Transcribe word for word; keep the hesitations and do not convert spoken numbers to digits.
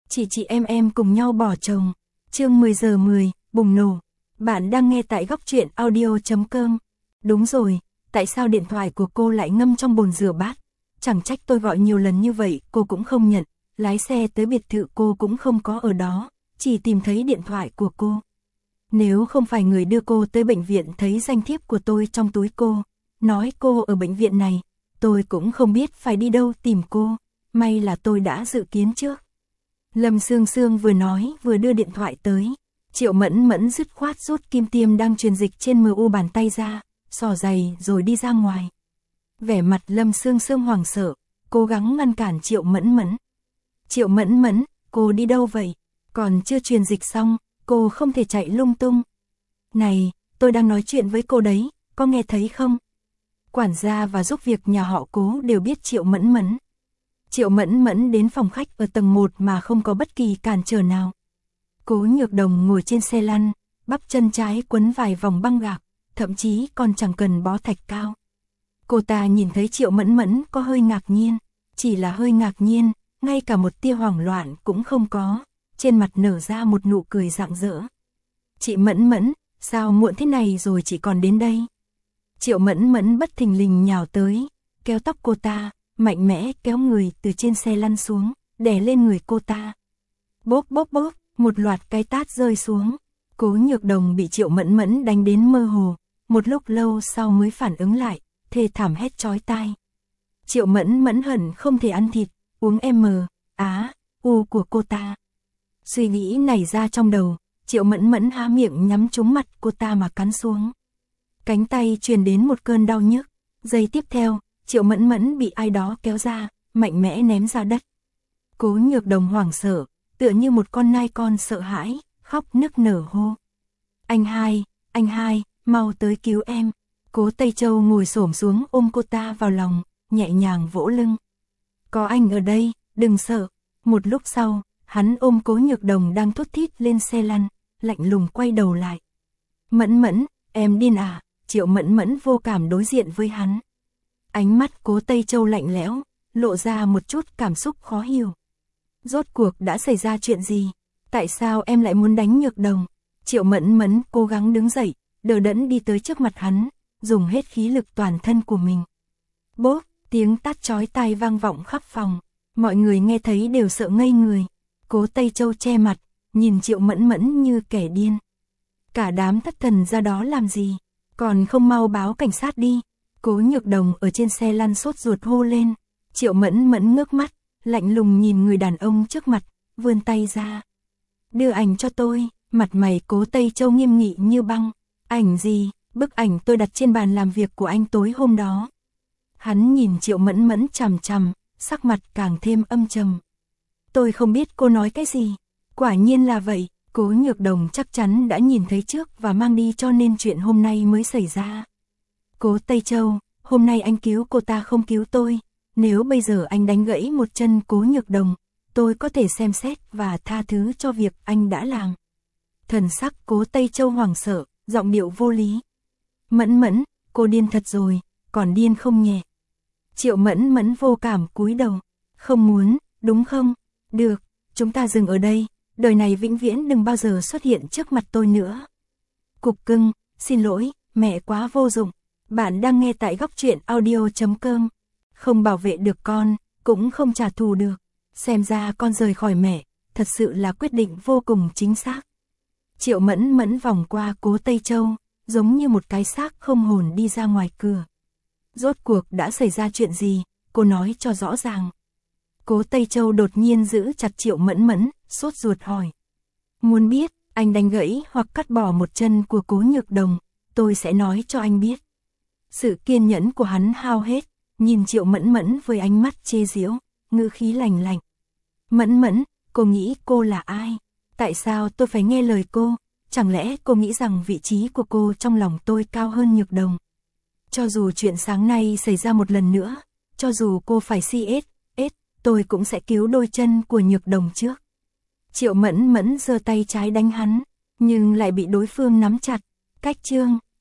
Chị chị em em cùng nhau bỏ chồng. Chương mười giờ mười, bùng nổ. Bạn đang nghe tại góc truyện audio chấm com. Đúng rồi, tại sao điện thoại của cô lại ngâm trong bồn rửa bát? Chẳng trách tôi gọi nhiều lần như vậy, cô cũng không nhận. Lái xe tới biệt thự cô cũng không có ở đó, chỉ tìm thấy điện thoại của cô. Nếu không phải người đưa cô tới bệnh viện thấy danh thiếp của tôi trong túi cô, nói cô ở bệnh viện này, tôi cũng không biết phải đi đâu tìm cô. May là tôi đã dự kiến trước. Lâm Sương Sương vừa nói vừa đưa điện thoại tới. Triệu Mẫn Mẫn dứt khoát rút kim tiêm đang truyền dịch trên mờ u bàn tay ra, xỏ giày rồi đi ra ngoài. Vẻ mặt Lâm Sương Sương hoảng sợ, cố gắng ngăn cản Triệu Mẫn Mẫn. Triệu Mẫn Mẫn, cô đi đâu vậy? Còn chưa truyền dịch xong, cô không thể chạy lung tung. Này, tôi đang nói chuyện với cô đấy, có nghe thấy không? Quản gia và giúp việc nhà họ Cố đều biết Triệu Mẫn Mẫn. Triệu Mẫn Mẫn đến phòng khách ở tầng một mà không có bất kỳ cản trở nào. Cố Nhược Đồng ngồi trên xe lăn, bắp chân trái quấn vài vòng băng gạc, thậm chí còn chẳng cần bó thạch cao. Cô ta nhìn thấy Triệu Mẫn Mẫn có hơi ngạc nhiên, chỉ là hơi ngạc nhiên, ngay cả một tia hoảng loạn cũng không có, trên mặt nở ra một nụ cười rạng rỡ. Chị Mẫn Mẫn, sao muộn thế này rồi chị còn đến đây? Triệu Mẫn Mẫn bất thình lình nhào tới, kéo tóc cô ta, mạnh mẽ kéo người từ trên xe lăn xuống, đè lên người cô ta. Bốp bốp bốp, một loạt cái tát rơi xuống. Cố Nhược Đồng bị Triệu Mẫn Mẫn đánh đến mơ hồ, một lúc lâu sau mới phản ứng lại, thê thảm hét chói tai. Triệu Mẫn Mẫn hận không thể ăn thịt, uống M, á, u của cô ta. Suy nghĩ nảy ra trong đầu, Triệu Mẫn Mẫn há miệng nhắm trúng mặt cô ta mà cắn xuống. Cánh tay truyền đến một cơn đau nhức, giây tiếp theo, Triệu Mẫn Mẫn bị ai đó kéo ra, mạnh mẽ ném ra đất. Cố Nhược Đồng hoảng sợ, tựa như một con nai con sợ hãi, khóc nức nở hô. Anh hai, anh hai, mau tới cứu em. Cố Tây Châu ngồi xổm xuống ôm cô ta vào lòng, nhẹ nhàng vỗ lưng. Có anh ở đây, đừng sợ. Một lúc sau, hắn ôm Cố Nhược Đồng đang thút thít lên xe lăn, lạnh lùng quay đầu lại. Mẫn Mẫn, em điên à? Triệu Mẫn Mẫn vô cảm đối diện với hắn. Ánh mắt Cố Tây Châu lạnh lẽo, lộ ra một chút cảm xúc khó hiểu. Rốt cuộc đã xảy ra chuyện gì? Tại sao em lại muốn đánh Nhược Đồng? Triệu Mẫn Mẫn cố gắng đứng dậy, đờ đẫn đi tới trước mặt hắn, dùng hết khí lực toàn thân của mình. Bốp, tiếng tát chói tai vang vọng khắp phòng, mọi người nghe thấy đều sợ ngây người. Cố Tây Châu che mặt, nhìn Triệu Mẫn Mẫn như kẻ điên. Cả đám thất thần ra đó làm gì? Còn không mau báo cảnh sát đi. Cố Nhược Đồng ở trên xe lăn sốt ruột hô lên. Triệu Mẫn Mẫn ngước mắt, lạnh lùng nhìn người đàn ông trước mặt, vươn tay ra. Đưa ảnh cho tôi. Mặt mày Cố Tây Châu nghiêm nghị như băng. Ảnh gì? Bức ảnh tôi đặt trên bàn làm việc của anh tối hôm đó. Hắn nhìn Triệu Mẫn Mẫn chằm chằm, sắc mặt càng thêm âm trầm. Tôi không biết cô nói cái gì. Quả nhiên là vậy, Cố Nhược Đồng chắc chắn đã nhìn thấy trước và mang đi cho nên chuyện hôm nay mới xảy ra. Cố Tây Châu, hôm nay anh cứu cô ta không cứu tôi. Nếu bây giờ anh đánh gãy một chân Cố Nhược Đồng, tôi có thể xem xét và tha thứ cho việc anh đã làm. Thần sắc Cố Tây Châu hoảng sợ, giọng điệu vô lý. Mẫn Mẫn, cô điên thật rồi, còn điên không nhẹ. Triệu Mẫn Mẫn vô cảm cúi đầu. Không muốn, đúng không? Được, chúng ta dừng ở đây, đời này vĩnh viễn đừng bao giờ xuất hiện trước mặt tôi nữa. Cục cưng, xin lỗi, mẹ quá vô dụng. Bạn đang nghe tại góc truyện audio chấm com. Không bảo vệ được con, cũng không trả thù được. Xem ra con rời khỏi mẹ, thật sự là quyết định vô cùng chính xác. Triệu Mẫn Mẫn vòng qua Cố Tây Châu, giống như một cái xác không hồn đi ra ngoài cửa. Rốt cuộc đã xảy ra chuyện gì, cô nói cho rõ ràng. Cố Tây Châu đột nhiên giữ chặt Triệu Mẫn Mẫn, sốt ruột hỏi. Muốn biết, anh đánh gãy hoặc cắt bỏ một chân của Cố Nhược Đồng, tôi sẽ nói cho anh biết. Sự kiên nhẫn của hắn hao hết, nhìn Triệu Mẫn Mẫn với ánh mắt chê giễu, ngữ khí lạnh lạnh. Mẫn Mẫn, cô nghĩ cô là ai? Tại sao tôi phải nghe lời cô? Chẳng lẽ cô nghĩ rằng vị trí của cô trong lòng tôi cao hơn Nhược Đồng? Cho dù chuyện sáng nay xảy ra một lần nữa, cho dù cô phải xê ét ét, tôi cũng sẽ cứu đôi chân của Nhược Đồng trước. Triệu Mẫn Mẫn giơ tay trái đánh hắn, nhưng lại bị đối phương nắm chặt. Cách chương